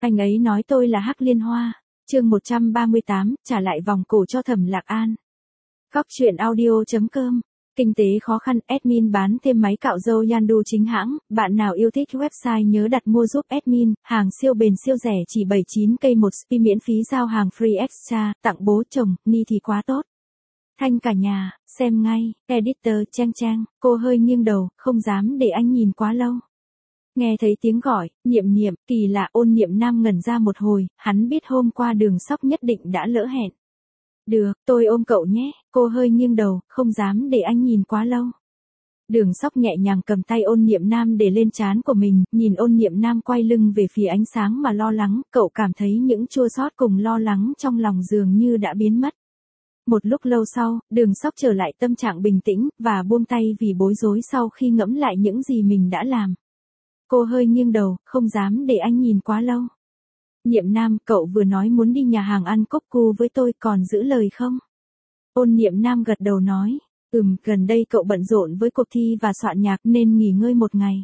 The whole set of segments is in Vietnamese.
Anh ấy nói tôi là Hắc Liên Hoa. Chương 138, trả lại vòng cổ cho Thẩm Lạc An. Góc truyện audio.com. Kinh tế khó khăn, admin bán thêm máy cạo râu Yandu chính hãng, bạn nào yêu thích website nhớ đặt mua giúp admin, hàng siêu bền siêu rẻ chỉ 79k một spi miễn phí giao hàng free extra, tặng bố chồng, ni thì quá tốt. Thanh cả nhà, xem ngay, editor Trang Trang, cô hơi nghiêng đầu, không dám để anh nhìn quá lâu. Nghe thấy tiếng gọi, Niệm Niệm, kỳ lạ Ôn Niệm Nam ngẩn ra một hồi, hắn biết hôm qua Đường Sóc nhất định đã lỡ hẹn. Được, tôi ôm cậu nhé, cô hơi nghiêng đầu, không dám để anh nhìn quá lâu. Đường Sóc nhẹ nhàng cầm tay Ôn Niệm Nam để lên trán của mình, nhìn Ôn Niệm Nam quay lưng về phía ánh sáng mà lo lắng, cậu cảm thấy những chua xót cùng lo lắng trong lòng dường như đã biến mất. Một lúc lâu sau, Đường Sóc trở lại tâm trạng bình tĩnh, và buông tay vì bối rối sau khi ngẫm lại những gì mình đã làm. Cô hơi nghiêng đầu, không dám để anh nhìn quá lâu. Niệm Nam, cậu vừa nói muốn đi nhà hàng ăn cốc cu với tôi, còn giữ lời không? Ôn Niệm Nam gật đầu nói, gần đây cậu bận rộn với cuộc thi và soạn nhạc nên nghỉ ngơi một ngày.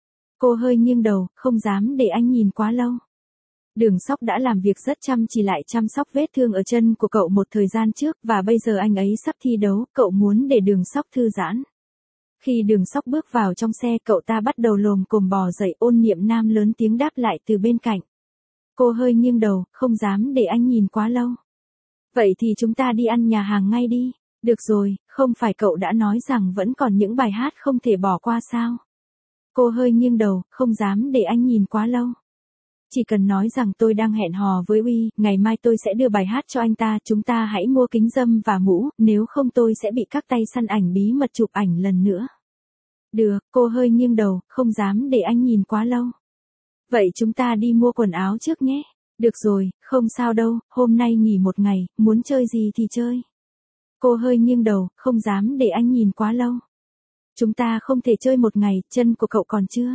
Cô hơi nghiêng đầu, không dám để anh nhìn quá lâu. Đường Sóc đã làm việc rất chăm chỉ lại chăm sóc vết thương ở chân của cậu một thời gian trước, và bây giờ anh ấy sắp thi đấu, cậu muốn để Đường Sóc thư giãn. Khi Đường Sóc bước vào trong xe, cậu ta bắt đầu lồm cồm bò dậy. Ôn Niệm Nam lớn tiếng đáp lại từ bên cạnh. Cô hơi nghiêng đầu, không dám để anh nhìn quá lâu. Vậy thì chúng ta đi ăn nhà hàng ngay đi. Được rồi, không phải cậu đã nói rằng vẫn còn những bài hát không thể bỏ qua sao? Cô hơi nghiêng đầu, không dám để anh nhìn quá lâu. Chỉ cần nói rằng tôi đang hẹn hò với Uy, ngày mai tôi sẽ đưa bài hát cho anh ta, chúng ta hãy mua kính râm và mũ, nếu không tôi sẽ bị các tay săn ảnh bí mật chụp ảnh lần nữa. Được, cô hơi nghiêng đầu, không dám để anh nhìn quá lâu. Vậy chúng ta đi mua quần áo trước nhé. Được rồi, không sao đâu, hôm nay nghỉ một ngày, muốn chơi gì thì chơi. Cô hơi nghiêng đầu, không dám để anh nhìn quá lâu. Chúng ta không thể chơi một ngày, chân của cậu còn chưa?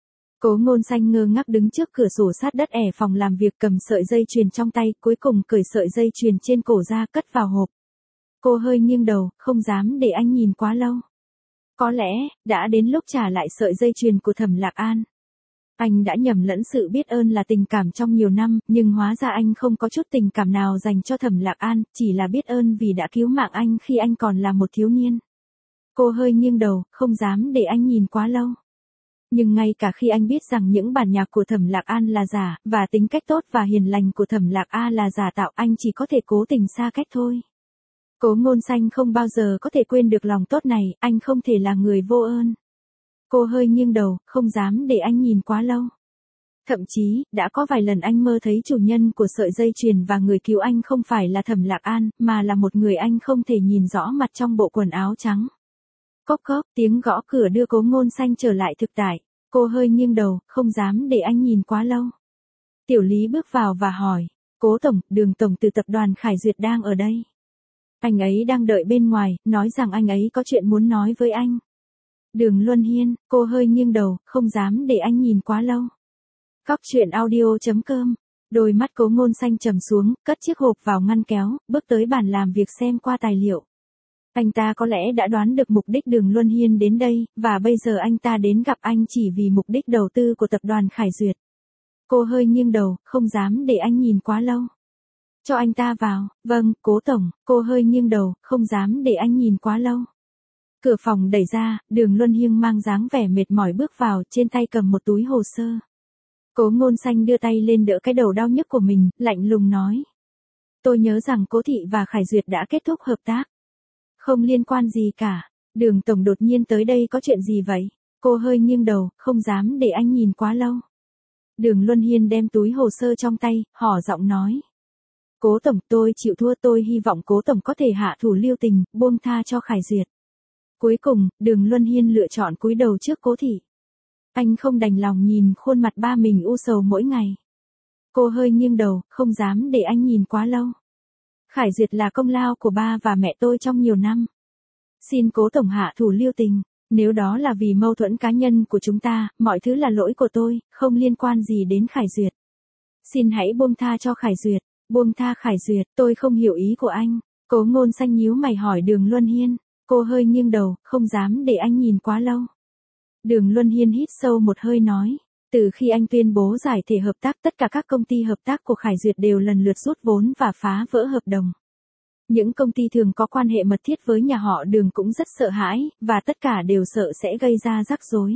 Cố Ngôn Xanh ngơ ngác đứng trước cửa sổ sát đất phòng làm việc, cầm sợi dây chuyền trong tay, cuối cùng cởi sợi dây chuyền trên cổ ra, cất vào hộp. Cô hơi nghiêng đầu, không dám để anh nhìn quá lâu. Có lẽ, đã đến lúc trả lại sợi dây chuyền của Thẩm Lạc An. Anh đã nhầm lẫn sự biết ơn là tình cảm trong nhiều năm, nhưng hóa ra anh không có chút tình cảm nào dành cho Thẩm Lạc An, chỉ là biết ơn vì đã cứu mạng anh khi anh còn là một thiếu niên. Cô hơi nghiêng đầu, không dám để anh nhìn quá lâu. Nhưng ngay cả khi anh biết rằng những bản nhạc của Thẩm Lạc An là giả, và tính cách tốt và hiền lành của Thẩm Lạc A là giả tạo, anh chỉ có thể cố tình xa cách thôi. Cố Ngôn Xanh không bao giờ có thể quên được lòng tốt này, anh không thể là người vô ơn. Cô hơi nghiêng đầu, không dám để anh nhìn quá lâu. Thậm chí, đã có vài lần anh mơ thấy chủ nhân của sợi dây chuyền và người cứu anh không phải là Thẩm Lạc An, mà là một người anh không thể nhìn rõ mặt trong bộ quần áo trắng. Cốc cốc, tiếng gõ cửa đưa Cố Ngôn Xanh trở lại thực tại. Cô hơi nghiêng đầu, không dám để anh nhìn quá lâu. Tiểu Lý bước vào và hỏi, Cố Tổng, Đường Tổng từ tập đoàn Khải Duyệt đang ở đây. Anh ấy đang đợi bên ngoài, nói rằng anh ấy có chuyện muốn nói với anh. Đường Luân Hiên, cô hơi nghiêng đầu, không dám để anh nhìn quá lâu. Góc truyện audio.com. Đôi mắt Cố Ngôn Xanh trầm xuống, cất chiếc hộp vào ngăn kéo, bước tới bàn làm việc xem qua tài liệu. Anh ta có lẽ đã đoán được mục đích Đường Luân Hiên đến đây, và bây giờ anh ta đến gặp anh chỉ vì mục đích đầu tư của tập đoàn Khải Duyệt. Cô hơi nghiêng đầu, không dám để anh nhìn quá lâu. Cho anh ta vào. Vâng, Cố Tổng. Cô hơi nghiêng đầu, không dám để anh nhìn quá lâu. Cửa phòng đẩy ra, Đường Luân Hiên mang dáng vẻ mệt mỏi bước vào, trên tay cầm một túi hồ sơ. Cố Ngôn Xanh đưa tay lên đỡ cái đầu đau nhức của mình, lạnh lùng nói. Tôi nhớ rằng Cố Thị và Khải Duyệt đã kết thúc hợp tác. Không liên quan gì cả. Đường Tổng đột nhiên tới đây có chuyện gì vậy? Cô hơi nghiêng đầu, không dám để anh nhìn quá lâu. Đường Luân Hiên đem túi hồ sơ trong tay, hỏ giọng nói. Cố Tổng, tôi chịu thua, tôi hy vọng Cố Tổng có thể hạ thủ lưu tình, buông tha cho Khải Duyệt. Cuối cùng, Đường Luân Hiên lựa chọn cúi đầu trước Cố Thị. Anh không đành lòng nhìn khuôn mặt ba mình u sầu mỗi ngày. Cô hơi nghiêng đầu, không dám để anh nhìn quá lâu. Khải Duyệt là công lao của ba và mẹ tôi trong nhiều năm. Xin Cố Tổng hạ thủ lưu tình, nếu đó là vì mâu thuẫn cá nhân của chúng ta, mọi thứ là lỗi của tôi, không liên quan gì đến Khải Duyệt. Xin hãy buông tha cho Khải Duyệt, buông tha Khải Duyệt, tôi không hiểu ý của anh. Cố Ngôn Xanh nhíu mày hỏi Đường Luân Hiên. Cô hơi nghiêng đầu, không dám để anh nhìn quá lâu. Đường Luân Hiên hít sâu một hơi nói. Từ khi anh tuyên bố giải thể hợp tác, tất cả các công ty hợp tác của Khải Duyệt đều lần lượt rút vốn và phá vỡ hợp đồng. Những công ty thường có quan hệ mật thiết với nhà họ Đường cũng rất sợ hãi, và tất cả đều sợ sẽ gây ra rắc rối.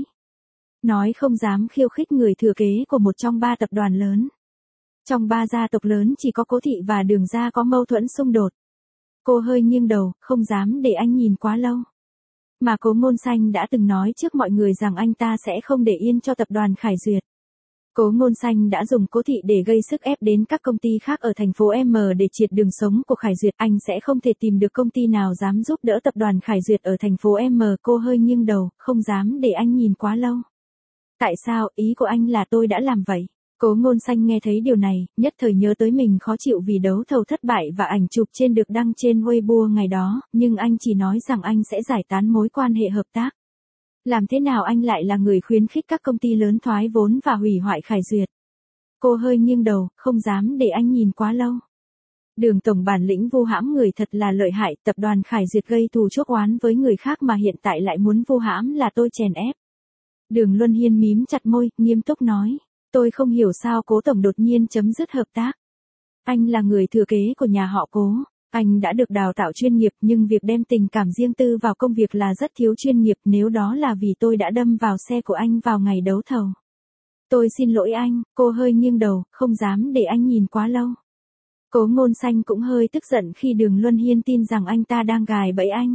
Nói không dám khiêu khích người thừa kế của một trong 3 tập đoàn lớn. Trong 3 gia tộc lớn chỉ có Cố Thị và Đường gia có mâu thuẫn xung đột. Cô hơi nghiêng đầu, không dám để anh nhìn quá lâu. Mà Cố Ngôn Xanh đã từng nói trước mọi người rằng anh ta sẽ không để yên cho tập đoàn Khải Duyệt. Cố Ngôn Xanh đã dùng Cố Thị để gây sức ép đến các công ty khác ở thành phố M để triệt đường sống của Khải Duyệt. Anh sẽ không thể tìm được công ty nào dám giúp đỡ tập đoàn Khải Duyệt ở thành phố M. Cô hơi nghiêng đầu, không dám để anh nhìn quá lâu. Tại sao, ý của anh là tôi đã làm vậy? Cố Ngôn Xanh nghe thấy điều này, nhất thời nhớ tới mình khó chịu vì đấu thầu thất bại và ảnh chụp trên được đăng trên Weibo ngày đó, nhưng anh chỉ nói rằng anh sẽ giải tán mối quan hệ hợp tác. Làm thế nào anh lại là người khuyến khích các công ty lớn thoái vốn và hủy hoại Khải Duyệt? Cô hơi nghiêng đầu, không dám để anh nhìn quá lâu. Đường tổng bản lĩnh vu hãm người thật là lợi hại, tập đoàn Khải Duyệt gây thù chuốc oán với người khác mà hiện tại lại muốn vu hãm là tôi chèn ép. Đường Luân Hiên mím chặt môi, nghiêm túc nói. Tôi không hiểu sao Cố tổng đột nhiên chấm dứt hợp tác. Anh là người thừa kế của nhà họ Cố. Anh đã được đào tạo chuyên nghiệp nhưng việc đem tình cảm riêng tư vào công việc là rất thiếu chuyên nghiệp, nếu đó là vì tôi đã đâm vào xe của anh vào ngày đấu thầu. Tôi xin lỗi anh, cô hơi nghiêng đầu, không dám để anh nhìn quá lâu. Cố Ngôn Xanh cũng hơi tức giận khi Đường Luân Hiên tin rằng anh ta đang gài bẫy anh.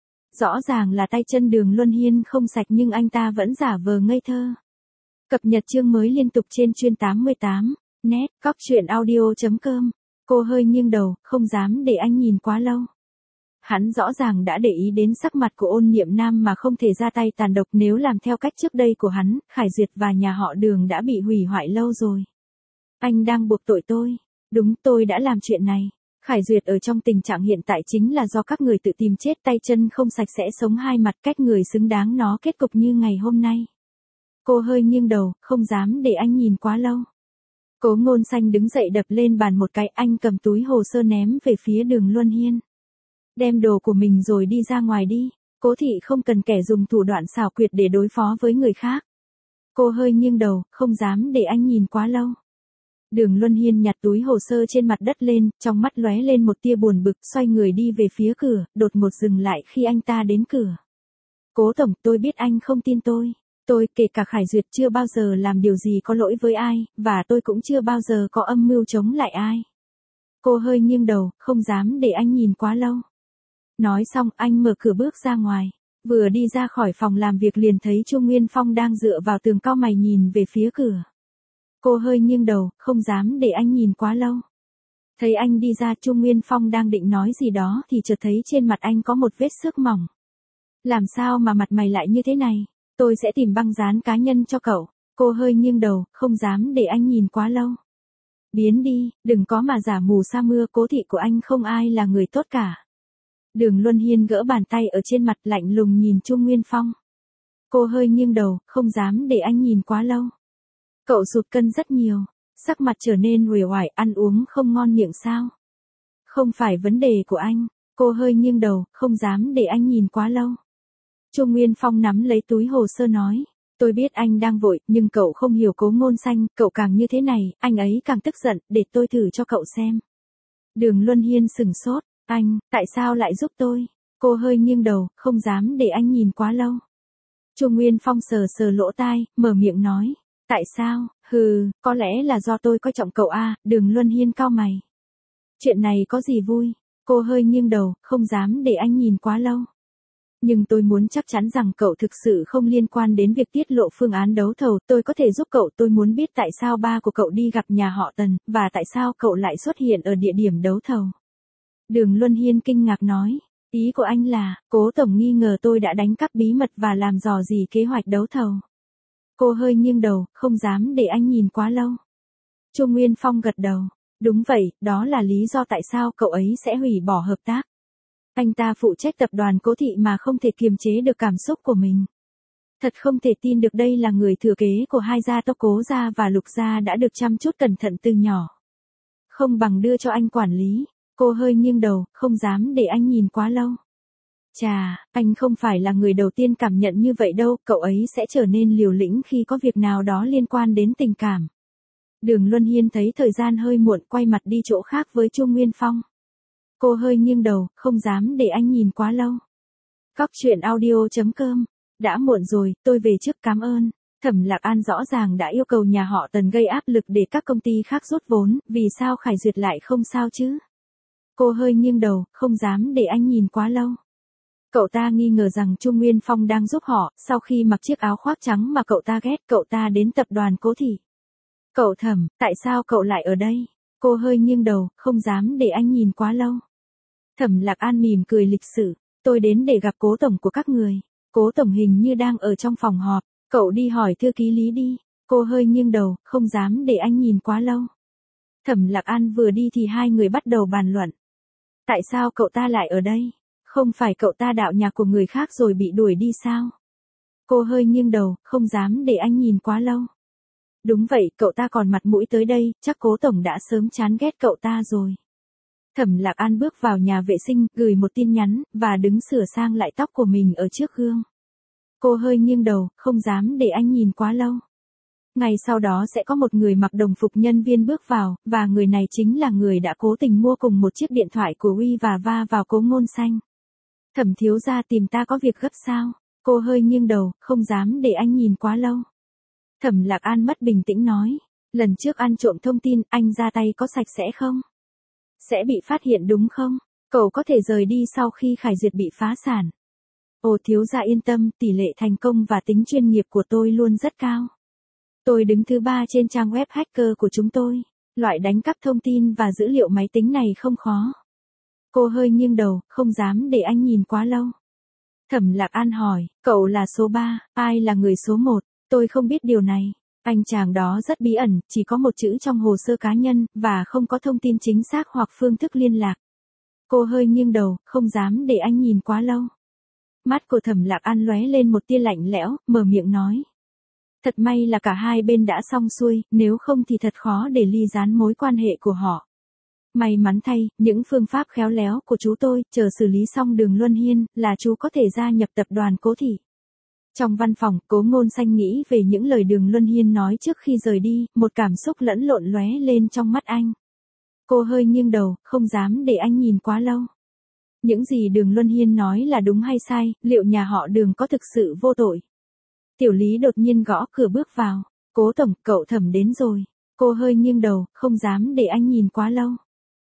Rõ ràng là tay chân Đường Luân Hiên không sạch nhưng anh ta vẫn giả vờ ngây thơ. Cập nhật chương mới liên tục trên chuyên 88, net, coctruyện.audio.com. Cô hơi nghiêng đầu, không dám để anh nhìn quá lâu. Hắn rõ ràng đã để ý đến sắc mặt của Ôn Niệm Nam mà không thể ra tay tàn độc, nếu làm theo cách trước đây của hắn, Khải Duyệt và nhà họ Đường đã bị hủy hoại lâu rồi. Anh đang buộc tội tôi. Đúng, tôi đã làm chuyện này. Khải Duyệt ở trong tình trạng hiện tại chính là do các người tự tìm chết, tay chân không sạch sẽ sống hai mặt, cách người xứng đáng nó kết cục như ngày hôm nay. Cô hơi nghiêng đầu, không dám để anh nhìn quá lâu. Cố Ngôn Xanh đứng dậy đập lên bàn một cái, anh cầm túi hồ sơ ném về phía Đường Luân Hiên. Đem đồ của mình rồi đi ra ngoài đi. Cố Thị không cần kẻ dùng thủ đoạn xảo quyệt để đối phó với người khác. Cô hơi nghiêng đầu, không dám để anh nhìn quá lâu. Đường Luân Hiên nhặt túi hồ sơ trên mặt đất lên, trong mắt lóe lên một tia buồn bực, xoay người đi về phía cửa, đột ngột dừng lại khi anh ta đến cửa. Cố tổng, tôi biết anh không tin tôi. Tôi, kể cả Khải Duyệt, chưa bao giờ làm điều gì có lỗi với ai, và tôi cũng chưa bao giờ có âm mưu chống lại ai. Cô hơi nghiêng đầu, không dám để anh nhìn quá lâu. Nói xong, anh mở cửa bước ra ngoài. Vừa đi ra khỏi phòng làm việc liền thấy Chu Nguyên Phong đang dựa vào tường cau mày nhìn về phía cửa. Cô hơi nghiêng đầu, không dám để anh nhìn quá lâu. Thấy anh đi ra, Chu Nguyên Phong đang định nói gì đó thì chợt thấy trên mặt anh có một vết xước mỏng. Làm sao mà mặt mày lại như thế này? Tôi sẽ tìm băng dán cá nhân cho cậu. Cô hơi nghiêng đầu, không dám để anh nhìn quá lâu. Biến đi, đừng có mà giả mù sa mưa, Cố Thị của anh không ai là người tốt cả. Đường Luân Hiên gỡ bàn tay ở trên mặt, lạnh lùng nhìn Chu Nguyên Phong. Cô hơi nghiêng đầu, không dám để anh nhìn quá lâu. Cậu sụt cân rất nhiều, sắc mặt trở nên uể oải, ăn uống không ngon miệng sao? Không phải vấn đề của anh. Cô hơi nghiêng đầu, không dám để anh nhìn quá lâu. Chu Nguyên Phong nắm lấy túi hồ sơ nói. Tôi biết anh đang vội, nhưng cậu không hiểu Cố Ngôn Xanh, cậu càng như thế này, anh ấy càng tức giận, để tôi thử cho cậu xem. Đường Luân Hiên sừng sốt, anh, tại sao lại giúp tôi? Cô hơi nghiêng đầu, không dám để anh nhìn quá lâu. Chu Nguyên Phong sờ sờ lỗ tai, mở miệng nói. Tại sao? Có lẽ là do tôi coi trọng cậu à, Đường Luân Hiên cau mày. Chuyện này có gì vui? Cô hơi nghiêng đầu, không dám để anh nhìn quá lâu. Nhưng tôi muốn chắc chắn rằng cậu thực sự không liên quan đến việc tiết lộ phương án đấu thầu, tôi có thể giúp cậu, tôi muốn biết tại sao ba của cậu đi gặp nhà họ Tần, và tại sao cậu lại xuất hiện ở địa điểm đấu thầu. Đường Luân Hiên kinh ngạc nói, ý của anh là, Cố tổng nghi ngờ tôi đã đánh cắp bí mật và làm dò dỉ kế hoạch đấu thầu. Cô hơi nghiêng đầu, không dám để anh nhìn quá lâu. Chu Nguyên Phong gật đầu, đúng vậy, đó là lý do tại sao cậu ấy sẽ hủy bỏ hợp tác. Anh ta phụ trách tập đoàn Cố Thị mà không thể kiềm chế được cảm xúc của mình. Thật không thể tin được đây là người thừa kế của hai gia tộc Cố gia và Lục gia đã được chăm chút cẩn thận từ nhỏ. Không bằng đưa cho anh quản lý. Cô hơi nghiêng đầu, không dám để anh nhìn quá lâu. Chà, anh không phải là người đầu tiên cảm nhận như vậy đâu, cậu ấy sẽ trở nên liều lĩnh khi có việc nào đó liên quan đến tình cảm. Đường Luân Hiên thấy thời gian hơi muộn, quay mặt đi chỗ khác với Chu Nguyên Phong. Cô hơi nghiêng đầu, không dám để anh nhìn quá lâu. Cóc truyện audio.com. Đã muộn rồi, tôi về trước, cảm ơn. Thẩm Lạc An rõ ràng đã yêu cầu nhà họ Tần gây áp lực để các công ty khác rút vốn, vì sao Khải Duyệt lại không sao chứ? Cô hơi nghiêng đầu, không dám để anh nhìn quá lâu. Cậu ta nghi ngờ rằng Chu Nguyên Phong đang giúp họ, sau khi mặc chiếc áo khoác trắng mà cậu ta ghét, cậu ta đến tập đoàn Cố Thị. Cậu Thẩm, tại sao cậu lại ở đây? Cô hơi nghiêng đầu, không dám để anh nhìn quá lâu. Thẩm Lạc An mỉm cười lịch sự, tôi đến để gặp Cố Tổng của các người. Cố Tổng hình như đang ở trong phòng họp, cậu đi hỏi thư ký Lý đi. Cô hơi nghiêng đầu, không dám để anh nhìn quá lâu. Thẩm Lạc An vừa đi thì hai người bắt đầu bàn luận. Tại sao cậu ta lại ở đây? Không phải cậu ta đạo nhà của người khác rồi bị đuổi đi sao? Cô hơi nghiêng đầu, không dám để anh nhìn quá lâu. Đúng vậy, cậu ta còn mặt mũi tới đây, chắc Cố Tổng đã sớm chán ghét cậu ta rồi. Thẩm Lạc An bước vào nhà vệ sinh, gửi một tin nhắn, và đứng sửa sang lại tóc của mình ở trước gương. Cô hơi nghiêng đầu, không dám để anh nhìn quá lâu. Ngày sau đó sẽ có một người mặc đồng phục nhân viên bước vào, và người này chính là người đã cố tình mua cùng một chiếc điện thoại của Uy và va vào Cố Ngôn Xanh. Thẩm thiếu gia tìm ta có việc gấp sao? Cô hơi nghiêng đầu, không dám để anh nhìn quá lâu. Thẩm Lạc An mất bình tĩnh nói, lần trước ăn trộm thông tin, anh ra tay có sạch sẽ không? Sẽ bị phát hiện đúng không? Cậu có thể rời đi sau khi Khải Duyệt bị phá sản. Ồ, thiếu gia yên tâm, tỷ lệ thành công và tính chuyên nghiệp của tôi luôn rất cao. Tôi đứng thứ 3 trên trang web hacker của chúng tôi. Loại đánh cắp thông tin và dữ liệu máy tính này không khó. Cô hơi nghiêng đầu, không dám để anh nhìn quá lâu. Thẩm Lạc An hỏi, cậu là số 3, ai là người số 1? Tôi không biết điều này. Anh chàng đó rất bí ẩn, chỉ có một chữ trong hồ sơ cá nhân, và không có thông tin chính xác hoặc phương thức liên lạc. Cô hơi nghiêng đầu, không dám để anh nhìn quá lâu. Mắt của Thẩm Lạc An lóe lên một tia lạnh lẽo, mở miệng nói. Thật may là cả hai bên đã xong xuôi, nếu không thì thật khó để ly gián mối quan hệ của họ. May mắn thay, những phương pháp khéo léo của chú tôi, chờ xử lý xong Đường Luân Hiên, là chú có thể gia nhập tập đoàn Cố Thị. Trong văn phòng, Cố Ngôn Xanh nghĩ về những lời Đường Luân Hiên nói trước khi rời đi, một cảm xúc lẫn lộn lóe lên trong mắt anh. Cô hơi nghiêng đầu, không dám để anh nhìn quá lâu. Những gì Đường Luân Hiên nói là đúng hay sai, liệu nhà họ Đường có thực sự vô tội? Tiểu Lý đột nhiên gõ cửa bước vào. Cố Tổng, cậu Thẩm đến rồi. Cô hơi nghiêng đầu, không dám để anh nhìn quá lâu.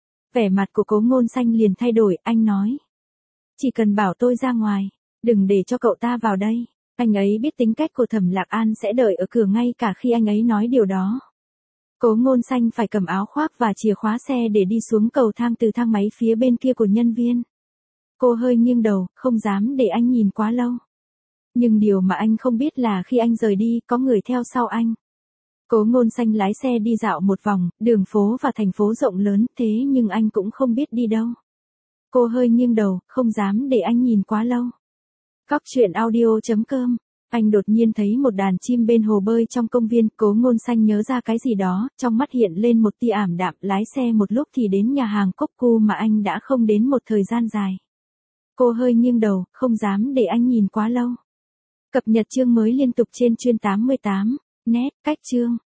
Vẻ mặt của Cố Ngôn Xanh liền thay đổi, anh nói. Chỉ cần bảo tôi ra ngoài, đừng để cho cậu ta vào đây. Anh ấy biết tính cách của Thẩm Lạc An sẽ đợi ở cửa ngay cả khi anh ấy nói điều đó. Cố Ngôn Xanh phải cầm áo khoác và chìa khóa xe để đi xuống cầu thang từ thang máy phía bên kia của nhân viên. Cô hơi nghiêng đầu, không dám để anh nhìn quá lâu. Nhưng điều mà anh không biết là khi anh rời đi, có người theo sau anh. Cố Ngôn Xanh lái xe đi dạo một vòng, đường phố và thành phố rộng lớn, thế nhưng anh cũng không biết đi đâu. Cô hơi nghiêng đầu, không dám để anh nhìn quá lâu. Cóc truyện audio.com. Anh đột nhiên thấy một đàn chim bên hồ bơi trong công viên, Cố Ngôn Xanh nhớ ra cái gì đó, trong mắt hiện lên một tia ảm đạm, lái xe một lúc thì đến nhà hàng Cốc Cu mà anh đã không đến một thời gian dài. Cô hơi nghiêng đầu, không dám để anh nhìn quá lâu. Cập nhật chương mới liên tục trên chuyên 88. Net, cách chương.